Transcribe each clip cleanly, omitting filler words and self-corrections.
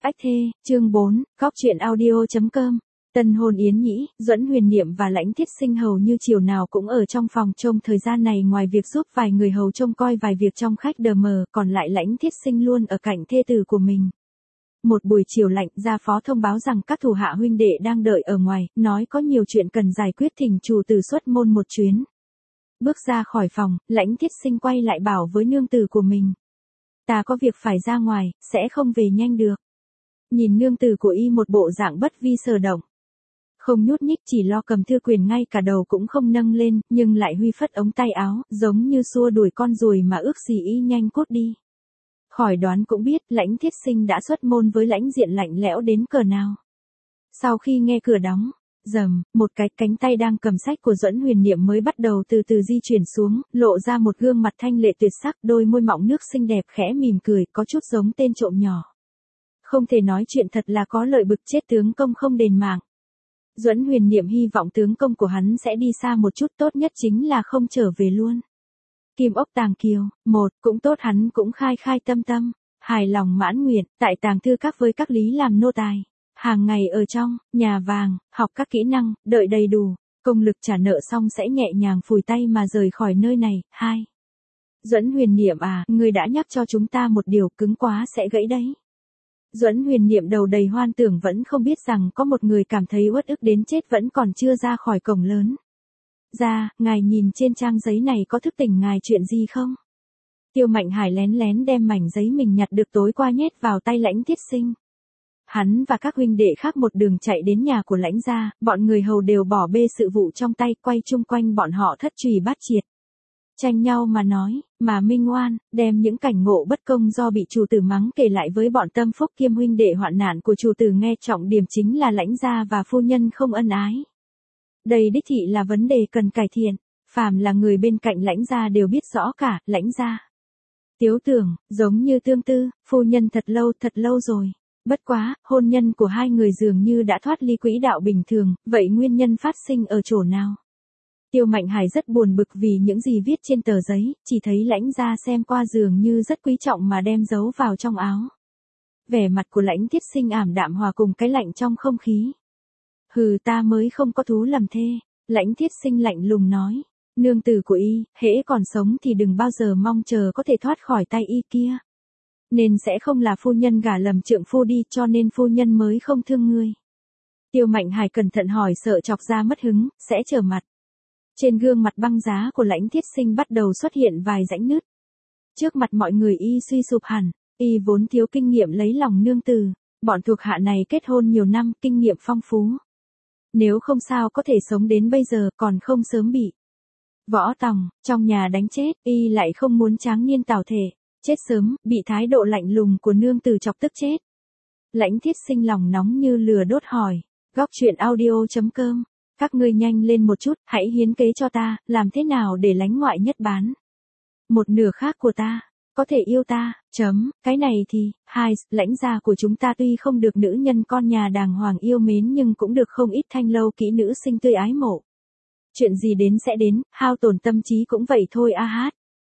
Ách thê, chương 4, góc truyện audio.com. Tân hôn yến nhĩ, Duẫn Huyền Niệm và Lãnh Thiết Sinh hầu như chiều nào cũng ở trong phòng trông thời gian này, ngoài việc giúp vài người hầu trông coi vài việc trong khách đờ mờ, còn lại Lãnh Thiết Sinh luôn ở cạnh thê tử của mình. Một buổi chiều lạnh, gia phó thông báo rằng các thủ hạ huynh đệ đang đợi ở ngoài, nói có nhiều chuyện cần giải quyết, thỉnh chủ tử xuất môn một chuyến. Bước ra khỏi phòng, Lãnh Thiết Sinh quay lại bảo với nương tử của mình. Ta có việc phải ra ngoài, sẽ không về nhanh được. Nhìn nương tử của y một bộ dạng bất vi sở động. Không nhúc nhích, chỉ lo cầm thư quyền, ngay cả đầu cũng không nâng lên, nhưng lại huy phất ống tay áo, giống như xua đuổi con ruồi mà ước gì y nhanh cút đi. Khỏi đoán cũng biết, Lãnh Thiết Sinh đã xuất môn với lãnh diện lạnh lẽo đến cỡ nào. Sau khi nghe cửa đóng, rầm, một cái cánh tay đang cầm sách của Duẫn Huyền Niệm mới bắt đầu từ từ di chuyển xuống, lộ ra một gương mặt thanh lệ tuyệt sắc, đôi môi mọng nước xinh đẹp khẽ mỉm cười, có chút giống tên trộm nhỏ. Không thể nói chuyện thật là có lợi, bực chết tướng công không đền mạng. Duẫn Huyền Niệm hy vọng tướng công của hắn sẽ đi xa một chút, tốt nhất chính là không trở về luôn. Kim ốc tàng kiều, một, cũng tốt, hắn cũng khai khai tâm tâm, hài lòng mãn nguyện, tại tàng thư các với các lý làm nô tài. Hàng ngày ở trong nhà vàng, học các kỹ năng, đợi đầy đủ, công lực trả nợ xong sẽ nhẹ nhàng phủi tay mà rời khỏi nơi này. 2. Duẫn Huyền Niệm à, ngươi đã nhắc cho chúng ta một điều, cứng quá sẽ gãy đấy. Duẫn Huyền Niệm đầu đầy hoan tưởng, vẫn không biết rằng có một người cảm thấy uất ức đến chết vẫn còn chưa ra khỏi cổng lớn. Ra, ngài nhìn trên trang giấy này có thức tỉnh ngài chuyện gì không? Tiêu Mạnh Hải lén lén đem mảnh giấy mình nhặt được tối qua nhét vào tay Lãnh Thiết Sinh. Hắn và các huynh đệ khác một đường chạy đến nhà của Lãnh gia, bọn người hầu đều bỏ bê sự vụ trong tay, quay chung quanh bọn họ thất trùy bát triệt. Tranh nhau mà nói, mà minh oan, đem những cảnh ngộ bất công do bị chủ tử mắng kể lại với bọn tâm phúc kiêm huynh đệ hoạn nạn của chủ tử nghe, trọng điểm chính là Lãnh gia và phu nhân không ân ái. Đây đích thị là vấn đề cần cải thiện, phàm là người bên cạnh Lãnh gia đều biết rõ cả. Lãnh gia Tiếu Tưởng, giống như Tương Tư, phu nhân thật lâu rồi. Bất quá, hôn nhân của hai người dường như đã thoát ly quỹ đạo bình thường, vậy nguyên nhân phát sinh ở chỗ nào? Tiêu Mạnh Hải rất buồn bực vì những gì viết trên tờ giấy, chỉ thấy Lãnh gia xem qua dường như rất quý trọng mà đem giấu vào trong áo. Vẻ mặt của Lãnh Thiết Sinh ảm đạm hòa cùng cái lạnh trong không khí. Hừ, ta mới không có thú làm thê. Lãnh Thiết Sinh lạnh lùng nói. Nương tử của y, hễ còn sống thì đừng bao giờ mong chờ có thể thoát khỏi tay y kia. Nên sẽ không là phu nhân gả lầm trượng phu đi, cho nên phu nhân mới không thương ngươi. Tiêu Mạnh Hải cẩn thận hỏi, sợ chọc ra mất hứng, sẽ trở mặt. Trên gương mặt băng giá của Lãnh Thiết Sinh bắt đầu xuất hiện vài rãnh nứt. Trước mặt mọi người y suy sụp hẳn, y vốn thiếu kinh nghiệm lấy lòng nương tử, bọn thuộc hạ này kết hôn nhiều năm, kinh nghiệm phong phú. Nếu không sao có thể sống đến bây giờ, còn không sớm bị Võ Tòng trong nhà đánh chết, y lại không muốn tráng niên tảo thể, chết sớm, bị thái độ lạnh lùng của nương tử chọc tức chết. Lãnh Thiết Sinh lòng nóng như lửa đốt hỏi, góc truyện audio.com, các ngươi nhanh lên một chút, hãy hiến kế cho ta, làm thế nào để Lãnh ngoại nhất bán một nửa khác của ta, có thể yêu ta, cái này thì, Lãnh gia của chúng ta tuy không được nữ nhân con nhà đàng hoàng yêu mến nhưng cũng được không ít thanh lâu kỹ nữ sinh tươi ái mộ. Chuyện gì đến sẽ đến, hao tổn tâm trí cũng vậy thôi a hát.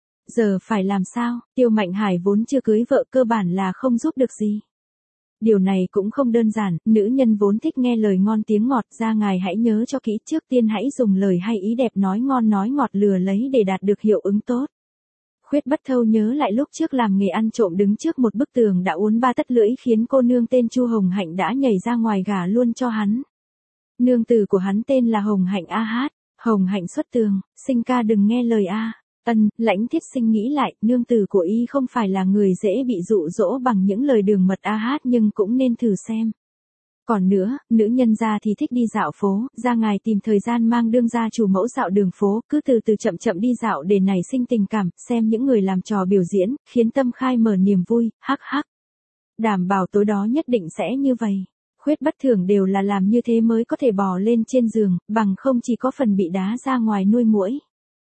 Giờ phải làm sao? Tiêu Mạnh Hải vốn chưa cưới vợ, cơ bản là không giúp được gì. Điều này cũng không đơn giản, nữ nhân vốn thích nghe lời ngon tiếng ngọt, ra ngài hãy nhớ cho kỹ, trước tiên hãy dùng lời hay ý đẹp nói ngon nói ngọt lừa lấy để đạt được hiệu ứng tốt. Khuyết Bất Thâu nhớ lại lúc trước làm nghề ăn trộm, đứng trước một bức tường đã uốn ba tấc lưỡi, khiến cô nương tên Chu Hồng Hạnh đã nhảy ra ngoài gả luôn cho hắn. Nương tử của hắn tên là Hồng Hạnh a hát. Hồng Hạnh xuất tường, sinh ca đừng nghe lời a. Lãnh Thiết Sinh nghĩ lại, nương tử của y không phải là người dễ bị dụ dỗ bằng những lời đường mật a hát, nhưng cũng nên thử xem. Còn nữa, nữ nhân gia thì thích đi dạo phố, ra ngài tìm thời gian mang đương gia chủ mẫu dạo đường phố, cứ từ từ chậm chậm đi dạo để nảy sinh tình cảm, xem những người làm trò biểu diễn, khiến tâm khai mở niềm vui, hắc hắc. Đảm bảo tối đó nhất định sẽ như vậy. Khuyết Bất Thường đều là làm như thế mới có thể bò lên trên giường, bằng không chỉ có phần bị đá ra ngoài nuôi muỗi.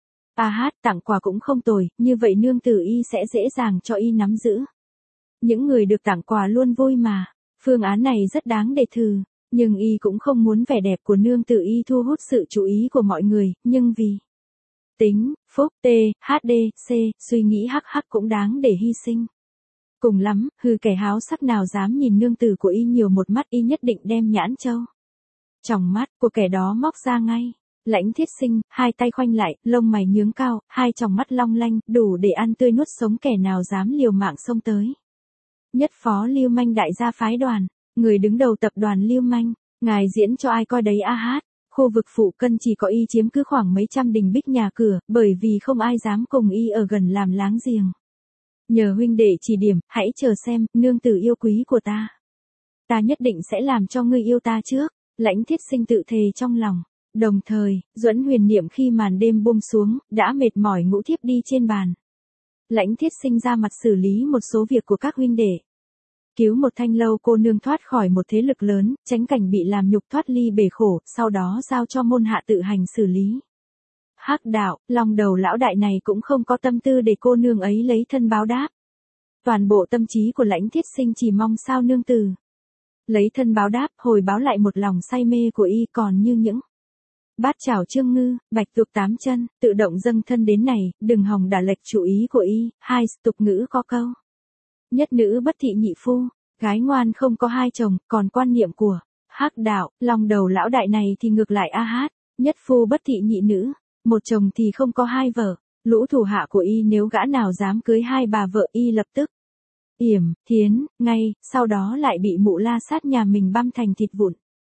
A hát, tặng quà cũng không tồi, như vậy nương tử y sẽ dễ dàng cho y nắm giữ. Những người được tặng quà luôn vui mà. Phương án này rất đáng để thử, nhưng y cũng không muốn vẻ đẹp của nương tử y thu hút sự chú ý của mọi người, nhưng vì tính, phúc, suy nghĩ hắc hắc cũng đáng để hy sinh. Cùng lắm, hư kẻ háo sắc nào dám nhìn nương tử của y nhiều một mắt, y nhất định đem nhãn châu tròng mắt của kẻ đó móc ra ngay. Lãnh Thiết Sinh, hai tay khoanh lại, lông mày nhướng cao, hai tròng mắt long lanh, đủ để ăn tươi nuốt sống kẻ nào dám liều mạng xông tới. Nhất phó Lưu Manh đại gia phái đoàn, người đứng đầu tập đoàn Lưu Manh, ngài diễn cho ai coi đấy a hát. Khu vực phụ cân chỉ có y chiếm cứ khoảng mấy trăm đình bích nhà cửa, bởi vì không ai dám cùng y ở gần làm láng giềng. Nhờ huynh đệ chỉ điểm, hãy chờ xem, nương tử yêu quý của ta. Ta nhất định sẽ làm cho ngươi yêu ta trước, Lãnh Thiết Sinh tự thề trong lòng. Đồng thời, Duẫn Huyền Niệm khi màn đêm buông xuống, đã mệt mỏi ngủ thiếp đi trên bàn. Lãnh Thiết Sinh ra mặt xử lý một số việc của các huynh đệ. Cứu một Thanh Lâu cô nương thoát khỏi một thế lực lớn, tránh cảnh bị làm nhục thoát ly bể khổ, sau đó giao cho môn hạ tự hành xử lý. Hắc đạo, lòng đầu lão đại này cũng không có tâm tư để cô nương ấy lấy thân báo đáp. Toàn bộ tâm trí của Lãnh Thiết Sinh chỉ mong sao nương tử lấy thân báo đáp, hồi báo lại một lòng say mê của y, còn như những bát chảo Trương Ngư, bạch tuộc tám chân, tự động dâng thân đến này, đừng hòng đả lệch chủ ý của y. Hai tục ngữ có câu: nhất nữ bất thị nhị phu, gái ngoan không có hai chồng, còn quan niệm của Hắc đạo, lòng đầu lão đại này thì ngược lại a hát, nhất phu bất thị nhị nữ, một chồng thì không có hai vợ. Lũ thủ hạ của y nếu gã nào dám cưới hai bà vợ, y lập tức yểm, thiến, ngay, sau đó lại bị mụ la sát nhà mình băm thành thịt vụn.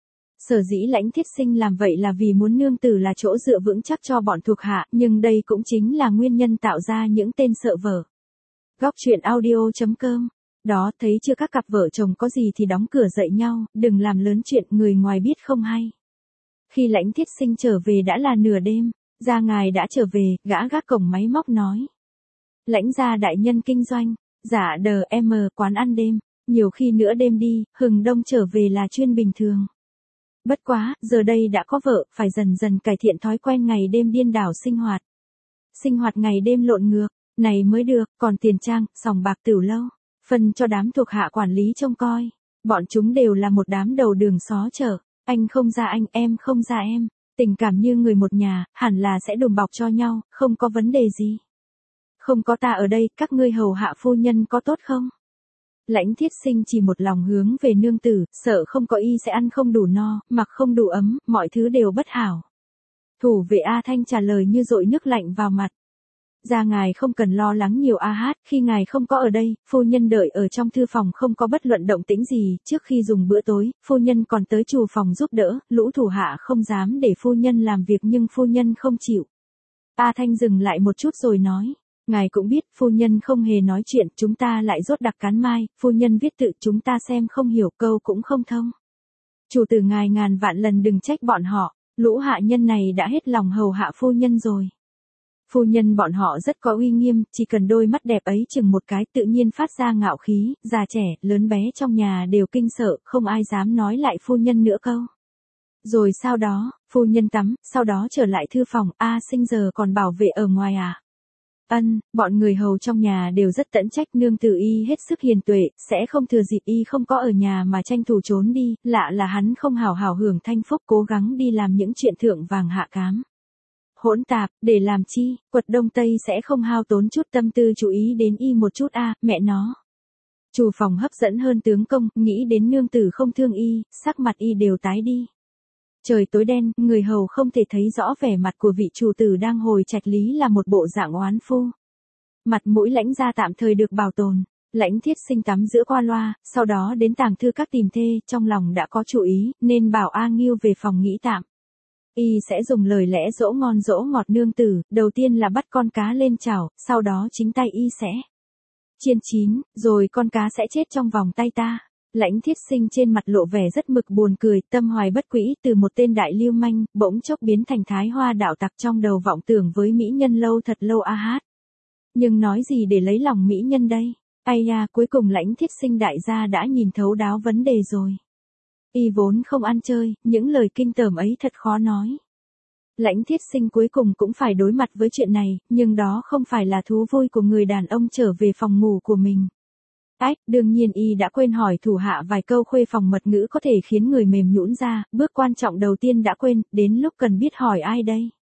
Sở dĩ Lãnh Thiết Sinh làm vậy là vì muốn nương tử là chỗ dựa vững chắc cho bọn thuộc hạ, nhưng đây cũng chính là nguyên nhân tạo ra những tên sợ vợ. Góc truyện audio.com. Đó, thấy chưa, các cặp vợ chồng có gì thì đóng cửa dậy nhau, đừng làm lớn chuyện người ngoài biết không hay. Khi Lãnh Thiết Sinh trở về đã là nửa đêm, gia ngài đã trở về, gã gác cổng máy móc nói: Lãnh gia đại nhân kinh doanh, dạ đờ em quán ăn đêm, nhiều khi nửa đêm đi, hừng đông trở về là chuyên bình thường. Bất quá, giờ đây đã có vợ, phải dần dần cải thiện thói quen ngày đêm điên đảo sinh hoạt. Sinh hoạt ngày đêm lộn ngược, này mới được, còn tiền trang, sòng bạc tửu lâu, phân cho đám thuộc hạ quản lý trông coi. Bọn chúng đều là một đám đầu đường xó chợ, anh không ra anh, em không ra em. Tình cảm như người một nhà, hẳn là sẽ đùm bọc cho nhau, không có vấn đề gì. Không có ta ở đây, các ngươi hầu hạ phu nhân có tốt không? Lãnh Thiết Sinh chỉ một lòng hướng về nương tử, sợ không có y sẽ ăn không đủ no, mặc không đủ ấm, mọi thứ đều bất hảo. Thủ vệ A Thanh trả lời như dội nước lạnh vào mặt. Gia ngài không cần lo lắng nhiều a hát, khi ngài không có ở đây, phu nhân đợi ở trong thư phòng không có bất luận động tĩnh gì, trước khi dùng bữa tối, phu nhân còn tới chủ phòng giúp đỡ, lũ thủ hạ không dám để phu nhân làm việc nhưng phu nhân không chịu. A Thanh dừng lại một chút rồi nói: ngài cũng biết, phu nhân không hề nói chuyện, chúng ta lại rốt đặc cán mai, phu nhân viết tự chúng ta xem không hiểu, câu cũng không thông. Chủ tử ngài ngàn vạn lần đừng trách bọn họ, lũ hạ nhân này đã hết lòng hầu hạ phu nhân rồi. Phu nhân bọn họ rất có uy nghiêm, chỉ cần đôi mắt đẹp ấy chừng một cái tự nhiên phát ra ngạo khí, già trẻ, lớn bé trong nhà đều kinh sợ, không ai dám nói lại phu nhân nữa câu. Rồi sau đó, phu nhân tắm, sau đó trở lại thư phòng, A Sinh giờ còn bảo vệ ở ngoài à? Bọn người hầu trong nhà đều rất tẫn trách, nương tử y hết sức hiền tuệ, sẽ không thừa dịp y không có ở nhà mà tranh thủ trốn đi, lạ là hắn không hào hào hưởng thanh phúc, cố gắng đi làm những chuyện thượng vàng hạ cám. Hỗn tạp, để làm chi, quật đông tây sẽ không hao tốn chút tâm tư chú ý đến y một chút a, mẹ nó. Chủ phòng hấp dẫn hơn tướng công, nghĩ đến nương tử không thương y, sắc mặt y đều tái đi. Trời tối đen, người hầu không thể thấy rõ vẻ mặt của vị chủ tử đang hồi trạch lý là một bộ dạng oán phu. Mặt mũi Lãnh gia tạm thời được bảo tồn. Lãnh Thiết Sinh tắm giữa qua loa, sau đó đến tàng thư các tìm thê, trong lòng đã có chủ ý, nên bảo A Nghiêu về phòng nghỉ tạm. Y sẽ dùng lời lẽ dỗ ngon dỗ ngọt nương tử, đầu tiên là bắt con cá lên chảo, sau đó chính tay y sẽ chiên chín, rồi con cá sẽ chết trong vòng tay ta. Lãnh Thiết Sinh trên mặt lộ vẻ rất mực buồn cười, tâm hoài bất quỹ, từ một tên đại lưu manh, bỗng chốc biến thành Thái Hoa đạo tặc, trong đầu vọng tưởng với mỹ nhân lâu thật lâu a hát. Nhưng nói gì để lấy lòng mỹ nhân đây? Ai da, cuối cùng Lãnh Thiết Sinh đại gia đã nhìn thấu đáo vấn đề rồi. Y vốn không ăn chơi, những lời kinh tởm ấy thật khó nói. Lãnh Thiết Sinh cuối cùng cũng phải đối mặt với chuyện này, nhưng đó không phải là thú vui của người đàn ông trở về phòng ngủ của mình. Đương nhiên y đã quên hỏi thủ hạ vài câu khuê phòng mật ngữ có thể khiến người mềm nhũn ra, bước quan trọng đầu tiên đã quên, đến lúc cần biết hỏi ai đây.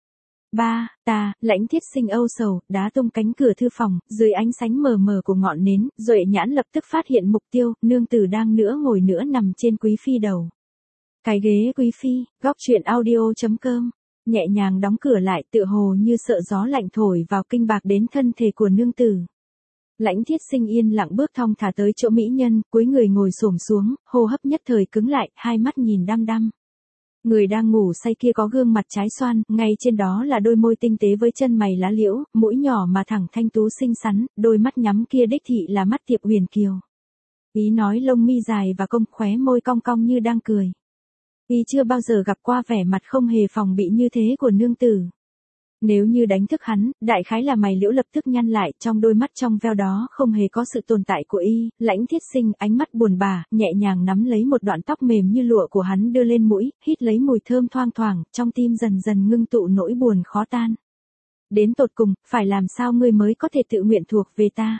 Lãnh Thiết Sinh âu sầu, đá tung cánh cửa thư phòng, dưới ánh sáng mờ mờ của ngọn nến, Duệ Nhãn lập tức phát hiện mục tiêu, nương tử đang ngồi nữa nằm trên quý phi đầu. Cái ghế quý phi, góc truyện audio.com, nhẹ nhàng đóng cửa lại tựa hồ như sợ gió lạnh thổi vào kinh bạc đến thân thể của nương tử. Lãnh Thiết Sinh yên lặng bước thong thả tới chỗ mỹ nhân, cúi người ngồi xổm xuống, hô hấp nhất thời cứng lại, hai mắt nhìn đăm đăm. Người đang ngủ say kia có gương mặt trái xoan, ngay trên đó là đôi môi tinh tế với chân mày lá liễu, mũi nhỏ mà thẳng thanh tú xinh xắn, đôi mắt nhắm kia đích thị là mắt Tiệp Huyền Kiều. Ý nói lông mi dài và cong khóe môi cong cong như đang cười. Y chưa bao giờ gặp qua vẻ mặt không hề phòng bị như thế của nương tử. Nếu như đánh thức hắn, đại khái là mày liễu lập tức nhăn lại, trong đôi mắt trong veo đó không hề có sự tồn tại của y. Lãnh Thiết Sinh ánh mắt buồn bã, nhẹ nhàng nắm lấy một đoạn tóc mềm như lụa của hắn đưa lên mũi, hít lấy mùi thơm thoang thoảng, trong tim dần dần ngưng tụ nỗi buồn khó tan. Đến tột cùng, phải làm sao ngươi mới có thể tự nguyện thuộc về ta?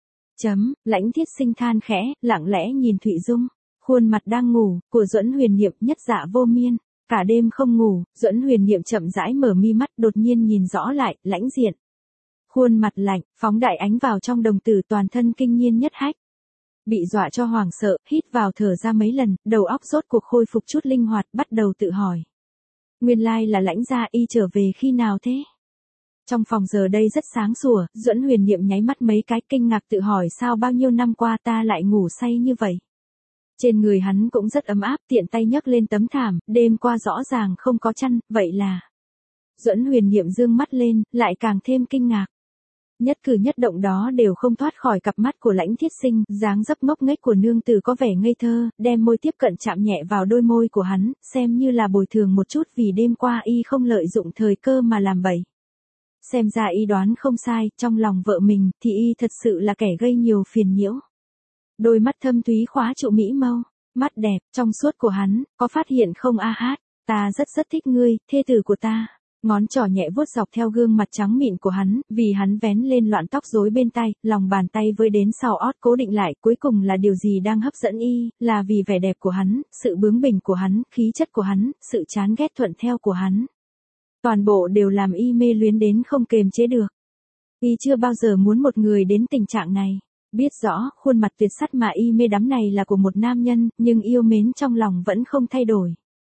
Lãnh Thiết Sinh than khẽ, lặng lẽ nhìn Thụy Dung, khuôn mặt đang ngủ của Duẫn Huyền Niệm nhất dạ vô miên. Cả đêm không ngủ, Duẫn Huyền Niệm chậm rãi mở mi mắt, đột nhiên nhìn rõ lại, Lãnh Diện. Khuôn mặt lạnh, phóng đại ánh vào trong đồng tử, toàn thân kinh nhiên nhất hách. Bị dọa cho hoảng sợ, hít vào thở ra mấy lần, đầu óc rốt cuộc khôi phục chút linh hoạt, bắt đầu tự hỏi. Nguyên lai là Lãnh gia, y trở về khi nào thế? Trong phòng giờ đây rất sáng sủa, Duẫn Huyền Niệm nháy mắt mấy cái, kinh ngạc tự hỏi sao bao nhiêu năm qua ta lại ngủ say như vậy. Trên người hắn cũng rất ấm áp, tiện tay nhấc lên tấm thảm, đêm qua rõ ràng không có chăn, vậy là... Duẫn Huyền Niệm dương mắt lên, lại càng thêm kinh ngạc. Nhất cử nhất động đó đều không thoát khỏi cặp mắt của Lãnh Thiết Sinh, dáng dấp ngốc nghếch của nương tử có vẻ ngây thơ, đem môi tiếp cận chạm nhẹ vào đôi môi của hắn, xem như là bồi thường một chút vì đêm qua y không lợi dụng thời cơ mà làm bậy. Xem ra y đoán không sai, trong lòng vợ mình thì y thật sự là kẻ gây nhiều phiền nhiễu. Đôi mắt thâm thúy khóa trụ mỹ mâu, mắt đẹp, trong suốt của hắn, có phát hiện không a hát, ta rất thích ngươi, thê tử của ta. Ngón trỏ nhẹ vuốt dọc theo gương mặt trắng mịn của hắn, vì hắn vén lên loạn tóc rối bên tai, lòng bàn tay với đến sau ót cố định lại, cuối cùng là điều gì đang hấp dẫn y, là vì vẻ đẹp của hắn, sự bướng bỉnh của hắn, khí chất của hắn, sự chán ghét thuận theo của hắn. Toàn bộ đều làm y mê luyến đến không kềm chế được. Y chưa bao giờ muốn một người đến tình trạng này. Biết rõ, khuôn mặt tuyệt sắc mà y mê đắm này là của một nam nhân, nhưng yêu mến trong lòng vẫn không thay đổi.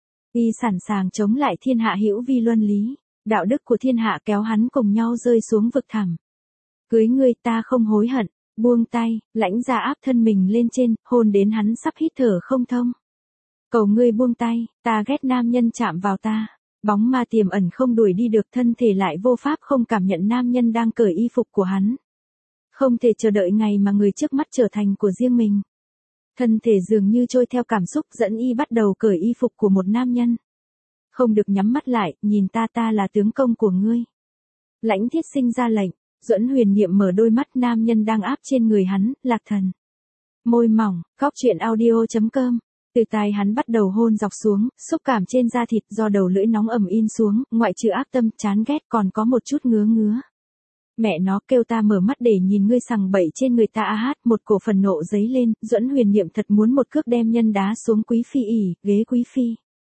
Y sẵn sàng chống lại thiên hạ hữu vi luân lý, đạo đức của thiên hạ kéo hắn cùng nhau rơi xuống vực thẳm. Cưới ngươi ta không hối hận, buông tay, Lãnh gia áp thân mình lên trên, hôn đến hắn sắp hít thở không thông. Cầu ngươi buông tay, ta ghét nam nhân chạm vào ta. Bóng ma tiềm ẩn không đuổi đi được, thân thể lại vô pháp không cảm nhận nam nhân đang cởi y phục của hắn. Không thể chờ đợi ngày mà người trước mắt trở thành của riêng mình. Thân thể dường như trôi theo cảm xúc dẫn y bắt đầu cởi y phục của một nam nhân. Không được nhắm mắt lại, nhìn ta là tướng công của ngươi. Lãnh Thiết Sinh ra lệnh, Duẫn Huyền Niệm mở đôi mắt, nam nhân đang áp trên người hắn, Lạc Thần. Môi mỏng, góc truyện audio.com. Từ tai hắn bắt đầu hôn dọc xuống, xúc cảm trên da thịt do đầu lưỡi nóng ẩm in xuống, ngoại trừ ác tâm, chán ghét còn có một chút ngứa ngứa. Mẹ nó, kêu ta mở mắt để nhìn ngươi sằng bậy trên người ta a hát, một cổ phần nộ dấy lên, Duẫn Huyền Niệm thật muốn một cước đem nhân đá xuống quý phi ghế quý phi.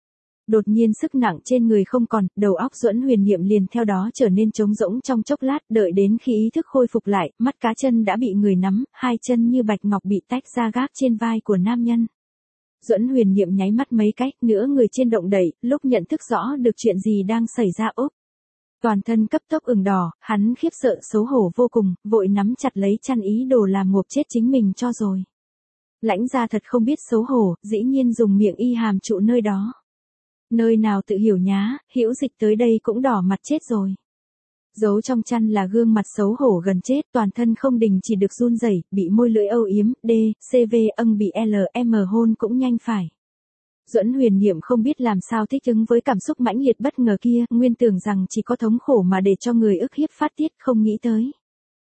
Đột nhiên sức nặng trên người không còn, đầu óc Duẫn Huyền Niệm liền theo đó trở nên trống rỗng trong chốc lát, đợi đến khi ý thức khôi phục lại, mắt cá chân đã bị người nắm, hai chân như bạch ngọc bị tách ra gác trên vai của nam nhân. Duẫn Huyền Niệm nháy mắt mấy cái, nửa người trên động đậy, lúc nhận thức rõ được chuyện gì đang xảy ra úp. Toàn thân cấp tốc ửng đỏ, hắn khiếp sợ xấu hổ vô cùng, vội nắm chặt lấy chăn ý đồ làm ngộp chết chính mình cho rồi. Lãnh gia thật không biết xấu hổ, dĩ nhiên dùng miệng y hàm trụ nơi đó. Nơi nào tự hiểu nhá, hữu dịch tới đây cũng đỏ mặt chết rồi. Giấu trong chăn là gương mặt xấu hổ gần chết, toàn thân không đình chỉ được run rẩy, bị môi lưỡi âu yếm, cv bị lm hôn cũng nhanh phải. Duẫn Huyền Niệm không biết làm sao thích ứng với cảm xúc mãnh liệt bất ngờ kia, nguyên tưởng rằng chỉ có thống khổ mà để cho người ức hiếp phát tiết, không nghĩ tới.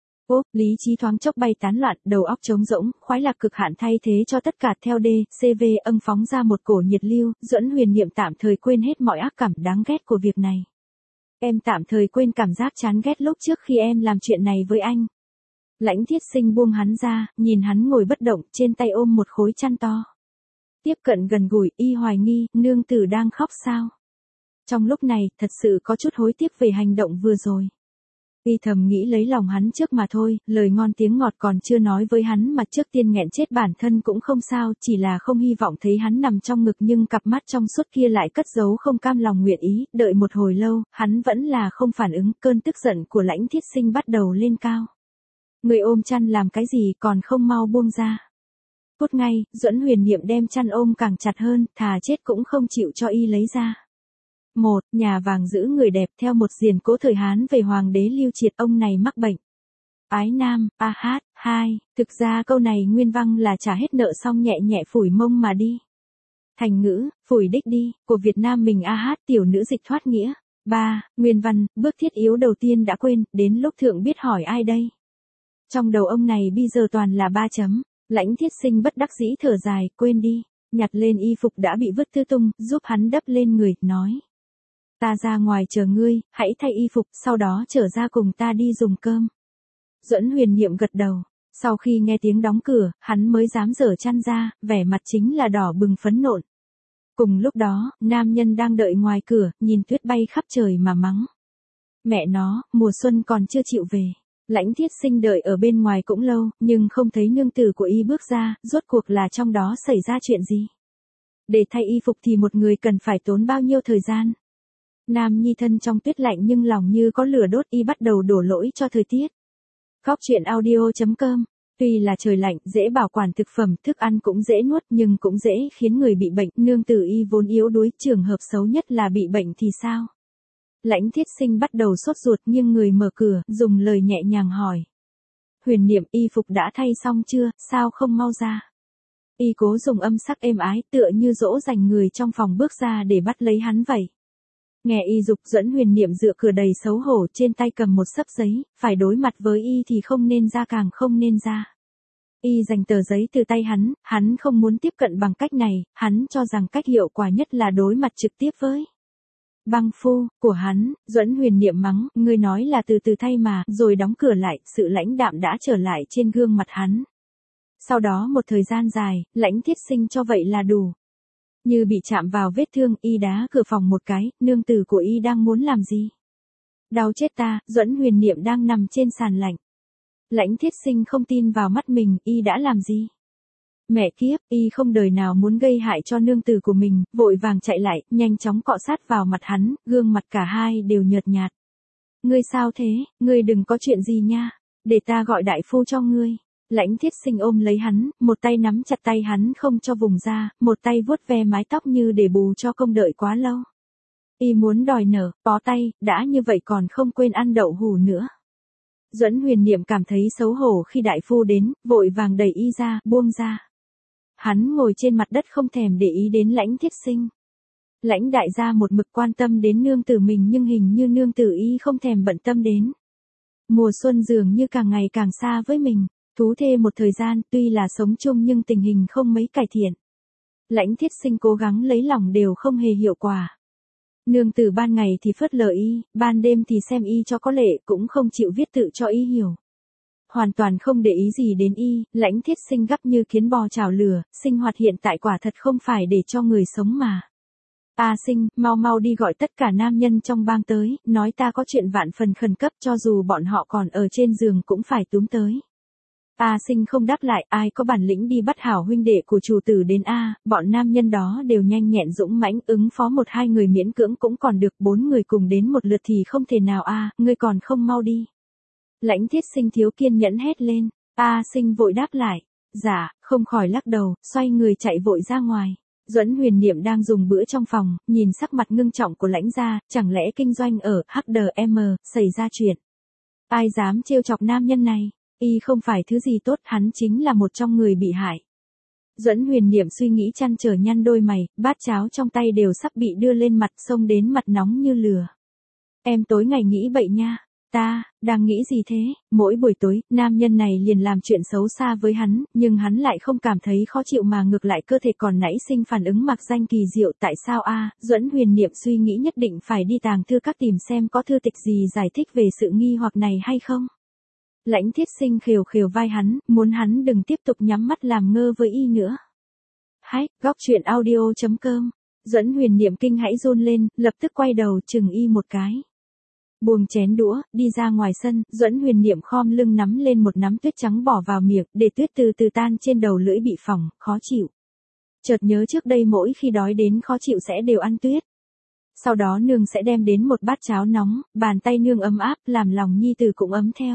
Lý trí thoáng chốc bay tán loạn, đầu óc trống rỗng, khoái lạc cực hạn thay thế cho tất cả theo cv phóng ra một cổ nhiệt lưu, Duẫn Huyền Niệm tạm thời quên hết mọi ác cảm đáng ghét của việc này. Em tạm thời quên cảm giác chán ghét lúc trước khi em làm chuyện này với anh. Lãnh Thiết Sinh buông hắn ra, nhìn hắn ngồi bất động, trên tay ôm một khối chăn to. Tiếp cận gần gũi, y hoài nghi, nương tử đang khóc sao? trong lúc này, thật sự có chút hối tiếc về hành động vừa rồi. Y thầm nghĩ lấy lòng hắn trước mà thôi, lời ngon tiếng ngọt còn chưa nói với hắn mà trước tiên nghẹn chết bản thân cũng không sao, chỉ là không hy vọng thấy hắn nằm trong ngực nhưng cặp mắt trong suốt kia lại cất giấu không cam lòng nguyện ý, đợi một hồi lâu, hắn vẫn là không phản ứng, cơn tức giận của Lãnh Thiết Sinh bắt đầu lên cao. Người ôm chăn làm cái gì còn không mau buông ra. Phút ngay, Duẫn Huyền Niệm đem chăn ôm càng chặt hơn, thà chết cũng không chịu cho y lấy ra. Một, nhà vàng giữ người đẹp theo một diền cố thời Hán về Hoàng đế Lưu Triệt, ông này mắc bệnh ái nam, a hát. Hai, thực ra câu này nguyên văn là trả hết nợ xong nhẹ nhẹ phủi mông mà đi. Thành ngữ, phủi đích đi, của Việt Nam mình a hát tiểu nữ dịch thoát nghĩa. Ba, nguyên văn, bước thiết yếu đầu tiên đã quên, đến lúc thượng biết hỏi ai đây. Trong đầu ông này bây giờ toàn là ba chấm. Lãnh Thiết Sinh bất đắc dĩ thở dài, quên đi. Nhặt lên y phục đã bị vứt tứ tung, giúp hắn đắp lên người, nói. Ta ra ngoài chờ ngươi, hãy thay y phục, sau đó trở ra cùng ta đi dùng cơm. Duẫn Huyền Niệm gật đầu. Sau khi nghe tiếng đóng cửa, hắn mới dám dở chăn ra, vẻ mặt chính là đỏ bừng phấn nộn. Cùng lúc đó, nam nhân đang đợi ngoài cửa, nhìn tuyết bay khắp trời mà mắng. Mẹ nó, mùa xuân còn chưa chịu về. Lãnh Thiết Sinh đợi ở bên ngoài cũng lâu, nhưng không thấy nương tử của y bước ra, rốt cuộc là trong đó xảy ra chuyện gì. Để thay y phục thì một người cần phải tốn bao nhiêu thời gian. Nam nhi thân trong tuyết lạnh nhưng lòng như có lửa đốt, y bắt đầu đổ lỗi cho thời tiết. Góc truyện audio.com. Tuy là trời lạnh, dễ bảo quản thực phẩm, thức ăn cũng dễ nuốt nhưng cũng dễ khiến người bị bệnh, nương tử y vốn yếu đuối, trường hợp xấu nhất là bị bệnh thì sao? Lãnh Thiết Sinh bắt đầu sốt ruột nghiêng người mở cửa, dùng lời nhẹ nhàng hỏi. Huyền Niệm, y phục đã thay xong chưa, sao không mau ra? Y cố dùng âm sắc êm ái, tựa như dỗ dành người trong phòng bước ra để bắt lấy hắn vậy. Nghe y dục, Duẫn Huyền Niệm dựa cửa đầy xấu hổ, trên tay cầm một xấp giấy, phải đối mặt với y thì không nên ra càng không nên ra. Y giành tờ giấy từ tay hắn không muốn tiếp cận bằng cách này, hắn cho rằng cách hiệu quả nhất là đối mặt trực tiếp với băng phu của hắn. Duẫn Huyền Niệm mắng, ngươi nói là từ từ thay mà, rồi đóng cửa lại, sự lãnh đạm đã trở lại trên gương mặt hắn. Sau đó một thời gian dài, Lãnh Thiết Sinh cho vậy là đủ. Như bị chạm vào vết thương, y đá cửa phòng một cái, nương tử của y đang muốn làm gì? Đau chết ta, Duẫn Huyền Niệm đang nằm trên sàn lạnh. Lãnh Thiết Sinh không tin vào mắt mình, y đã làm gì? Mẹ kiếp, y không đời nào muốn gây hại cho nương tử của mình, vội vàng chạy lại, nhanh chóng cọ sát vào mặt hắn, gương mặt cả hai đều nhợt nhạt. Ngươi sao thế, ngươi đừng có chuyện gì nha, để ta gọi đại phu cho ngươi. Lãnh Thiết Sinh ôm lấy hắn, một tay nắm chặt tay hắn không cho vùng ra, một tay vuốt ve mái tóc như để bù cho công đợi quá lâu. Y muốn đòi nở, bó tay, đã như vậy còn không quên ăn đậu hủ nữa. Duẫn Huyền Niệm cảm thấy xấu hổ khi đại phu đến, vội vàng đẩy y ra, buông ra. Hắn ngồi trên mặt đất không thèm để ý đến Lãnh Thiết Sinh. Lãnh đại gia một mực quan tâm đến nương tử mình nhưng hình như nương tử y không thèm bận tâm đến. Mùa xuân dường như càng ngày càng xa với mình. Thú thê một thời gian, tuy là sống chung nhưng tình hình không mấy cải thiện. Lãnh Thiết Sinh cố gắng lấy lòng đều không hề hiệu quả. Nương tử ban ngày thì phớt lờ y, ban đêm thì xem y cho có lệ, cũng không chịu viết tự cho y hiểu. Hoàn toàn không để ý gì đến y, Lãnh Thiết Sinh gấp như kiến bò chảo lửa, sinh hoạt hiện tại quả thật không phải để cho người sống mà. A Sinh, mau mau đi gọi tất cả nam nhân trong bang tới, nói ta có chuyện vạn phần khẩn cấp, cho dù bọn họ còn ở trên giường cũng phải túm tới. A Sinh không đáp lại, ai có bản lĩnh đi bắt hảo huynh đệ của chủ tử đến a, bọn nam nhân đó đều nhanh nhẹn dũng mãnh, ứng phó một hai người miễn cưỡng cũng còn được, 4 người cùng đến một lượt thì không thể nào a, ngươi còn không mau đi. Lãnh Thiết Sinh thiếu kiên nhẫn hét lên, A Sinh vội đáp lại, dạ, không khỏi lắc đầu, xoay người chạy vội ra ngoài. Duẫn Huyền Niệm đang dùng bữa trong phòng, nhìn sắc mặt ngưng trọng của Lãnh gia, chẳng lẽ kinh doanh ở HDM xảy ra chuyện. Ai dám trêu chọc nam nhân này? Y không phải thứ gì tốt, hắn chính là một trong người bị hại. Duẫn Huyền Niệm suy nghĩ trăn trở nhăn đôi mày, bát cháo trong tay đều sắp bị đưa lên mặt, xông đến mặt nóng như lửa. Em tối ngày nghĩ bậy nha. Ta, đang nghĩ gì thế? Mỗi buổi tối, nam nhân này liền làm chuyện xấu xa với hắn, nhưng hắn lại không cảm thấy khó chịu mà ngược lại cơ thể còn nảy sinh phản ứng mặc danh kỳ diệu. Tại sao a? Duẫn Huyền Niệm suy nghĩ nhất định phải đi tàng thư các tìm xem có thư tịch gì giải thích về sự nghi hoặc này hay không. Lãnh Thiết Sinh khều khều vai hắn, muốn hắn đừng tiếp tục nhắm mắt làm ngơ với y nữa. Góc truyện audio.com Duẫn Huyền Niệm kinh hãi run lên, lập tức quay đầu chừng y một cái. Buông chén đũa, đi ra ngoài sân, Duẫn Huyền Niệm khom lưng nắm lên một nắm tuyết trắng bỏ vào miệng, để tuyết từ từ tan trên đầu lưỡi bị phỏng, khó chịu. Chợt nhớ trước đây mỗi khi đói đến khó chịu sẽ đều ăn tuyết. Sau đó nương sẽ đem đến một bát cháo nóng, bàn tay nương ấm áp, làm lòng nhi tử cũng ấm theo.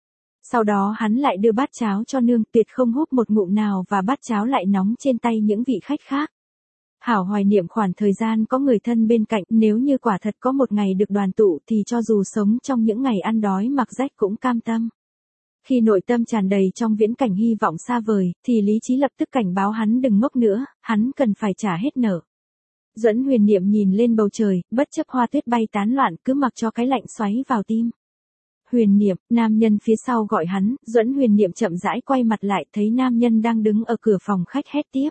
Sau đó hắn lại đưa bát cháo cho nương, tuyệt không húp một ngụm nào và bát cháo lại nóng trên tay những vị khách khác. Hảo hoài niệm khoảng thời gian có người thân bên cạnh, nếu như quả thật có một ngày được đoàn tụ thì cho dù sống trong những ngày ăn đói mặc rách cũng cam tâm. Khi nội tâm tràn đầy trong viễn cảnh hy vọng xa vời, thì lý trí lập tức cảnh báo hắn đừng ngốc nữa, hắn cần phải trả hết nợ. Duẫn Huyền Niệm nhìn lên bầu trời, bất chấp hoa tuyết bay tán loạn, cứ mặc cho cái lạnh xoáy vào tim. Huyền Niệm, nam nhân phía sau gọi hắn, Duẫn Huyền Niệm chậm rãi quay mặt lại, thấy nam nhân đang đứng ở cửa phòng khách hét tiếp.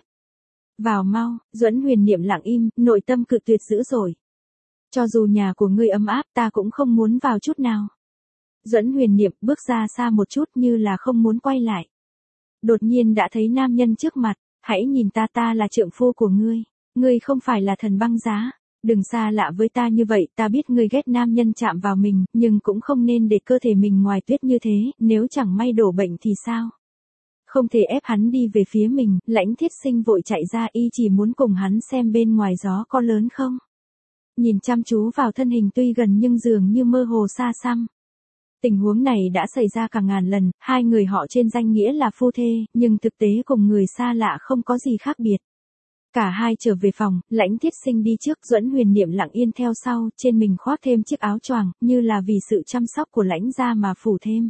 Vào mau, Duẫn Huyền Niệm lặng im, nội tâm cự tuyệt dữ dội. Cho dù nhà của ngươi ấm áp ta cũng không muốn vào chút nào. Duẫn Huyền Niệm bước ra xa một chút như là không muốn quay lại. Đột nhiên đã thấy nam nhân trước mặt, hãy nhìn ta là trượng phu của ngươi. Ngươi không phải là thần băng giá. Đừng xa lạ với ta như vậy, ta biết ngươi ghét nam nhân chạm vào mình, nhưng cũng không nên để cơ thể mình ngoài tuyết như thế, nếu chẳng may đổ bệnh thì sao? Không thể ép hắn đi về phía mình, Lãnh Thiết Sinh vội chạy ra y chỉ muốn cùng hắn xem bên ngoài gió có lớn không. Nhìn chăm chú vào thân hình tuy gần nhưng dường như mơ hồ xa xăm. Tình huống này đã xảy ra cả ngàn lần, hai người họ trên danh nghĩa là phu thê, nhưng thực tế cùng người xa lạ không có gì khác biệt. Cả hai trở về phòng, Lãnh Thiết Sinh đi trước, Duẫn Huyền Niệm lặng yên theo sau, trên mình khoác thêm chiếc áo choàng, như là vì sự chăm sóc của Lãnh gia mà phủ thêm.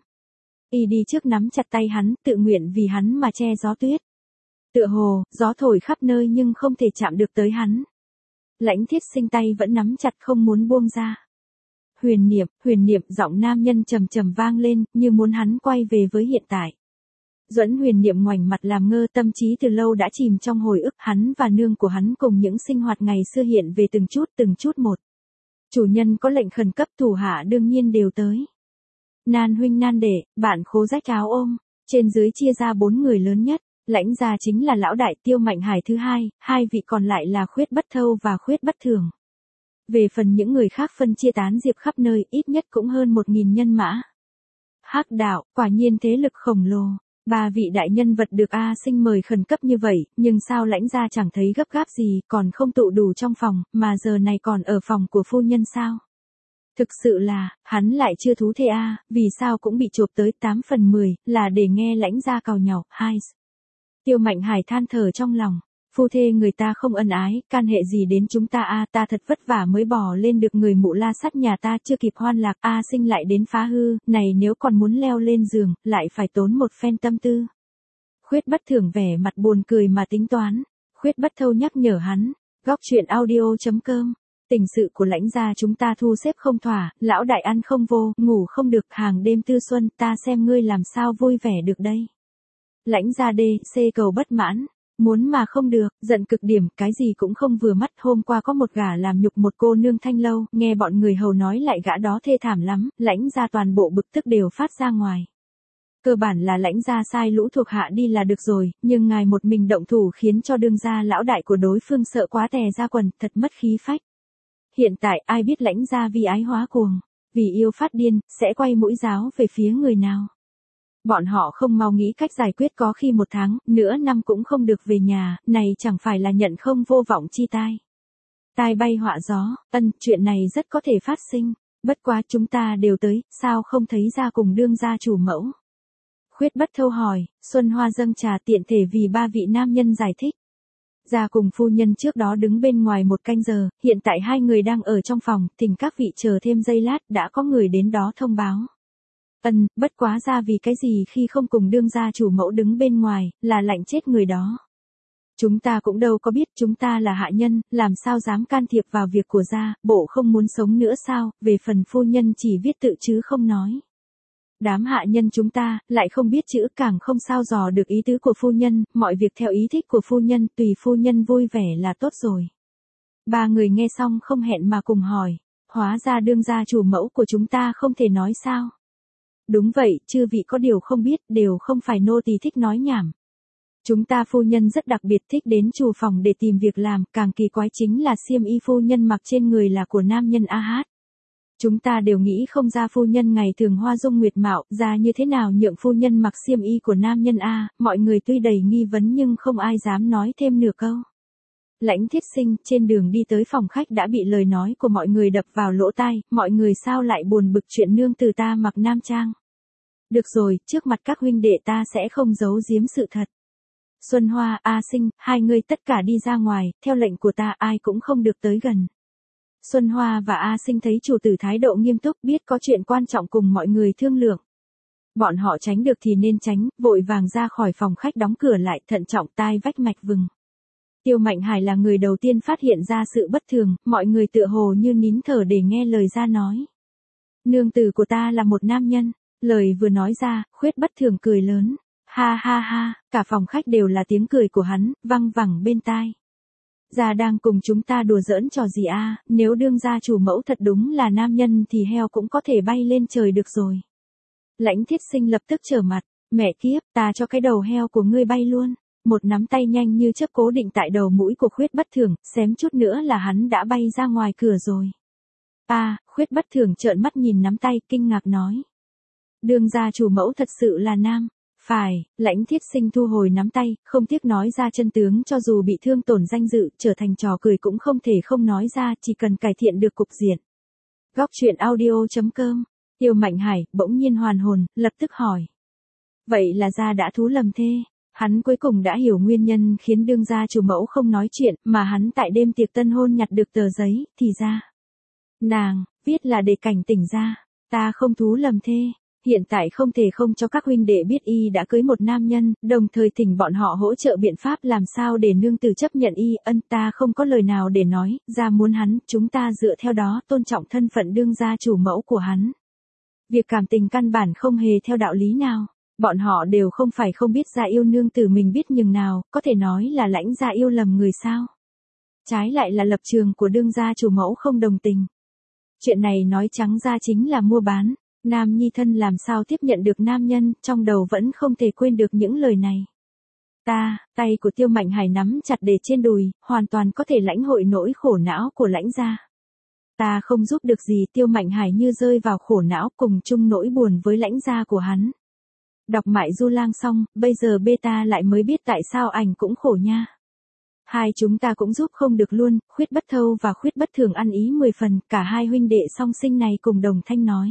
Y đi trước nắm chặt tay hắn, tự nguyện vì hắn mà che gió tuyết. Tựa hồ, gió thổi khắp nơi nhưng không thể chạm được tới hắn. Lãnh Thiết Sinh tay vẫn nắm chặt không muốn buông ra. Huyền Niệm, giọng nam nhân trầm trầm vang lên, như muốn hắn quay về với hiện tại. Duẫn Huyền Niệm ngoảnh mặt làm ngơ, tâm trí từ lâu đã chìm trong hồi ức, hắn và nương của hắn cùng những sinh hoạt ngày xưa hiện về từng chút một. Chủ nhân có lệnh khẩn cấp, thủ hạ đương nhiên đều tới. Nan huynh nan đệ, bạn khố rách áo ôm, trên dưới chia ra 4 người lớn nhất, Lãnh gia chính là lão đại, Tiêu Mạnh Hải thứ hai, hai vị còn lại là Khuyết Bất Thâu và Khuyết Bất Thường. Về phần những người khác phân chia tán diệp khắp nơi, ít nhất cũng hơn 1000 nhân mã. Hắc đạo, quả nhiên thế lực khổng lồ. 3 vị đại nhân vật được A Sinh mời khẩn cấp như vậy, nhưng sao Lãnh gia chẳng thấy gấp gáp gì, còn không tụ đủ trong phòng, mà giờ này còn ở phòng của phu nhân sao? Thực sự là, hắn lại chưa thú thê a, vì sao cũng bị chộp tới 8 phần 10, là để nghe Lãnh gia càu nhàu, hai. Tiêu Mạnh Hải than thở trong lòng, phu thê người ta không ân ái, can hệ gì đến chúng ta a, ta thật vất vả mới bỏ lên được người mụ la sắt nhà ta, chưa kịp hoan lạc, A Sinh lại đến phá hư, này nếu còn muốn leo lên giường, lại phải tốn một phen tâm tư. Khuyết Bất Thường vẻ mặt buồn cười mà tính toán, Khuyết Bất Thâu nhắc nhở hắn, góc truyện audio.com. Tình sự của Lãnh gia chúng ta thu xếp không thỏa, lão đại ăn không vô, ngủ không được, hàng đêm tư xuân, ta xem ngươi làm sao vui vẻ được đây. Lãnh gia D.C. cầu bất mãn, muốn mà không được, giận cực điểm, cái gì cũng không vừa mắt. Hôm qua có một gả làm nhục một cô nương Thanh Lâu, nghe bọn người hầu nói lại gã đó thê thảm lắm, Lãnh gia toàn bộ bực tức đều phát ra ngoài. Cơ bản là Lãnh gia sai lũ thuộc hạ đi là được rồi, nhưng ngài một mình động thủ khiến cho đương gia lão đại của đối phương sợ quá tè ra quần, thật mất khí phách. Hiện tại ai biết Lãnh gia vì ái hóa cuồng, vì yêu phát điên, sẽ quay mũi giáo về phía người nào. Bọn họ không mau nghĩ cách giải quyết, có khi 1 tháng, nửa năm cũng không được về nhà, này chẳng phải là nhận không vô vọng chi tai. Tai bay họa gió, chuyện này rất có thể phát sinh, bất quá chúng ta đều tới, sao không thấy ra cùng đương gia chủ mẫu. Khuyết Bất Thâu hỏi, Xuân Hoa dâng trà tiện thể vì 3 vị nam nhân giải thích. Ra cùng phu nhân trước đó đứng bên ngoài 1 canh giờ, hiện tại 2 người đang ở trong phòng, thỉnh các vị chờ thêm giây lát, đã có người đến đó thông báo. Bất quá ra vì cái gì khi không cùng đương gia chủ mẫu đứng bên ngoài, là lạnh chết người đó. Chúng ta cũng đâu có biết, chúng ta là hạ nhân, làm sao dám can thiệp vào việc của gia, bộ không muốn sống nữa sao, về phần phu nhân chỉ viết tự chứ không nói. Đám hạ nhân chúng ta, lại không biết chữ, càng không sao dò được ý tứ của phu nhân, mọi việc theo ý thích của phu nhân, tùy phu nhân vui vẻ là tốt rồi. 3 người nghe xong không hẹn mà cùng hỏi, hóa ra đương gia chủ mẫu của chúng ta không thể nói sao. Đúng vậy, chư vị có điều không biết, đều không phải nô tỳ thích nói nhảm. Chúng ta phu nhân rất đặc biệt thích đến chủ phòng để tìm việc làm, càng kỳ quái chính là xiêm y phu nhân mặc trên người là của nam nhân a hát. Chúng ta đều nghĩ không ra phu nhân ngày thường hoa dung nguyệt mạo, ra như thế nào nhượng phu nhân mặc xiêm y của nam nhân a, mọi người tuy đầy nghi vấn nhưng không ai dám nói thêm nửa câu. Lãnh Thiết Sinh trên đường đi tới phòng khách đã bị lời nói của mọi người đập vào lỗ tai, mọi người sao lại buồn bực chuyện nương tử ta mặc nam trang. Được rồi, trước mặt các huynh đệ ta sẽ không giấu giếm sự thật. Xuân Hoa, A Sinh, hai người tất cả đi ra ngoài, theo lệnh của ta ai cũng không được tới gần. Xuân Hoa và A Sinh thấy chủ tử thái độ nghiêm túc, biết có chuyện quan trọng cùng mọi người thương lượng. Bọn họ tránh được thì nên tránh, vội vàng ra khỏi phòng khách đóng cửa lại, thận trọng tai vách mạch vừng. Tiêu Mạnh Hải là người đầu tiên phát hiện ra sự bất thường, mọi người tựa hồ như nín thở để nghe lời ra nói. Nương tử của ta là một nam nhân, lời vừa nói ra, Khuyết Bất Thường cười lớn. Ha ha ha, cả phòng khách đều là tiếng cười của hắn, văng vẳng bên tai. Gia đang cùng chúng ta đùa giỡn trò gì a? Nếu đương gia chủ mẫu thật đúng là nam nhân thì heo cũng có thể bay lên trời được rồi. Lãnh Thiết Sinh lập tức trở mặt, mẹ kiếp, ta cho cái đầu heo của ngươi bay luôn. Một nắm tay nhanh như chớp cố định tại đầu mũi của Khuyết Bất Thường, xém chút nữa là hắn đã bay ra ngoài cửa rồi. Khuyết Bất Thường trợn mắt nhìn nắm tay, kinh ngạc nói. Đương gia chủ mẫu thật sự là nam. Phải, Lãnh Thiết Sinh thu hồi nắm tay, không tiếc nói ra chân tướng cho dù bị thương tổn danh dự, trở thành trò cười cũng không thể không nói ra, chỉ cần cải thiện được cục diện. Góc truyện audio.com, Tiêu Mạnh Hải, bỗng nhiên hoàn hồn, lập tức hỏi. Vậy là gia đã thú lầm thê. Hắn cuối cùng đã hiểu nguyên nhân khiến đương gia chủ mẫu không nói chuyện, mà hắn tại đêm tiệc tân hôn nhặt được tờ giấy, thì ra. Nàng, viết là để cảnh tỉnh ra, ta không thú lầm thê. Hiện tại không thể không cho các huynh đệ biết y đã cưới một nam nhân, đồng thời thỉnh bọn họ hỗ trợ biện pháp làm sao để nương tử chấp nhận y, ta không có lời nào để nói, gia muốn hắn, chúng ta dựa theo đó tôn trọng thân phận đương gia chủ mẫu của hắn. Việc cảm tình căn bản không hề theo đạo lý nào, bọn họ đều không phải không biết gia yêu nương tử mình biết nhường nào, có thể nói là Lãnh gia yêu lầm người sao. Trái lại là lập trường của đương gia chủ mẫu không đồng tình. Chuyện này nói trắng ra chính là mua bán. Nam nhi thân làm sao tiếp nhận được nam nhân, trong đầu vẫn không thể quên được những lời này. Tay của Tiêu Mạnh Hải nắm chặt để trên đùi, hoàn toàn có thể lãnh hội nỗi khổ não của Lãnh gia. Ta không giúp được gì, Tiêu Mạnh Hải như rơi vào khổ não cùng chung nỗi buồn với Lãnh gia của hắn. Đọc Mại Du Lang xong, bây giờ beta lại mới biết tại sao ảnh cũng khổ nha. Hai chúng ta cũng giúp không được luôn, Khuyết Bất Thâu và Khuyết Bất Thường ăn ý 10 phần, cả hai huynh đệ song sinh này cùng đồng thanh nói.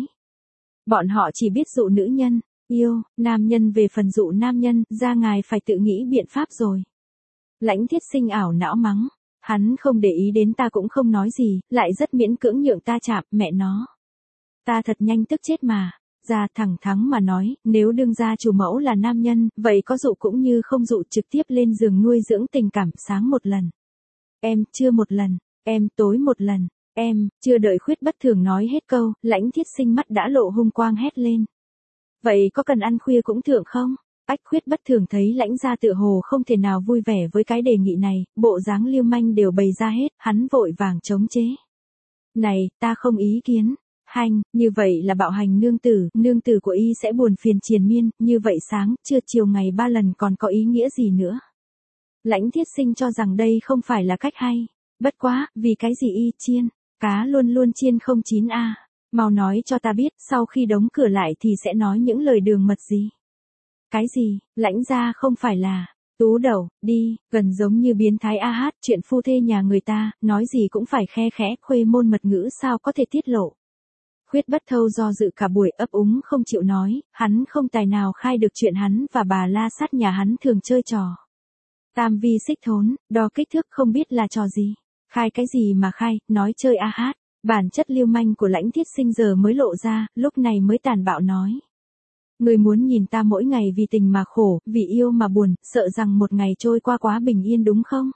Bọn họ chỉ biết dụ nữ nhân, yêu, nam nhân về phần dụ nam nhân, ra ngài phải tự nghĩ biện pháp rồi. Lãnh Thiết Sinh ảo não mắng, hắn không để ý đến ta cũng không nói gì, lại rất miễn cưỡng nhượng ta chạm, mẹ nó. Ta thật nhanh tức chết mà, ra thẳng thắn mà nói, nếu đương gia chủ mẫu là nam nhân, vậy có dụ cũng như không dụ trực tiếp lên giường nuôi dưỡng tình cảm sáng một lần. Em, chưa một lần, em, tối một lần. Em, chưa đợi Khuyết Bất Thường nói hết câu, Lãnh Thiết Sinh mắt đã lộ hung quang hét lên. Vậy có cần ăn khuya cũng thượng không? Khuyết Bất Thường thấy Lãnh gia tựa hồ không thể nào vui vẻ với cái đề nghị này, bộ dáng lưu manh đều bày ra hết, hắn vội vàng chống chế. Này, ta không ý kiến. Hành, như vậy là bạo hành nương tử của y sẽ buồn phiền triền miên, như vậy sáng, trưa chiều ngày 3 lần còn có ý nghĩa gì nữa. Lãnh Thiết Sinh cho rằng đây không phải là cách hay. Bất quá, vì cái gì y chiên? Cá luôn luôn chiên không chín a. Mau nói cho ta biết, sau khi đóng cửa lại thì sẽ nói những lời đường mật gì? Cái gì, Lãnh gia không phải là, tú đầu, đi, gần giống như biến thái a hát, chuyện phu thê nhà người ta, nói gì cũng phải khe khẽ, khuê môn mật ngữ sao có thể tiết lộ. Khuyết Bất Thâu do dự cả buổi ấp úng không chịu nói, hắn không tài nào khai được chuyện hắn và bà La Sát nhà hắn thường chơi trò. Tam vi xích thốn, đo kích thước không biết là trò gì. Khai cái gì mà khai, nói chơi a hát. Bản chất lưu manh của Lãnh Thiết Sinh giờ mới lộ ra, lúc này mới tàn bạo nói. Người muốn nhìn ta mỗi ngày vì tình mà khổ, vì yêu mà buồn, sợ rằng một ngày trôi qua quá bình yên đúng không?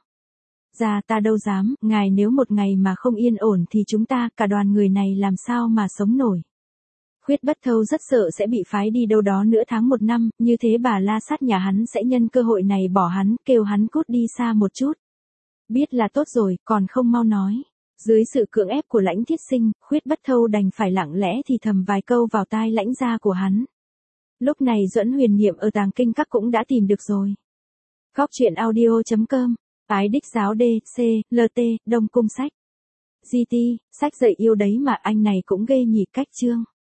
Dạ ta đâu dám, ngài nếu một ngày mà không yên ổn thì chúng ta, cả đoàn người này làm sao mà sống nổi. Khuyết Bất Thâu rất sợ sẽ bị phái đi đâu đó nửa tháng một năm, như thế bà La Sát nhà hắn sẽ nhân cơ hội này bỏ hắn, kêu hắn cút đi xa một chút. Biết là tốt rồi, còn không mau nói. Dưới sự cưỡng ép của Lãnh Thiết Sinh, Khuyết Bất Thâu đành phải lặng lẽ thì thầm vài câu vào tai Lãnh gia của hắn. Lúc này Duẫn Huyền Niệm ở Tàng Kinh Các cũng đã tìm được rồi. Góc truyện audio.com. Ái đích giáo D, C, LT, Đông Cung sách. GT, sách dạy yêu đấy mà anh này cũng ghê nhỉ cách chương.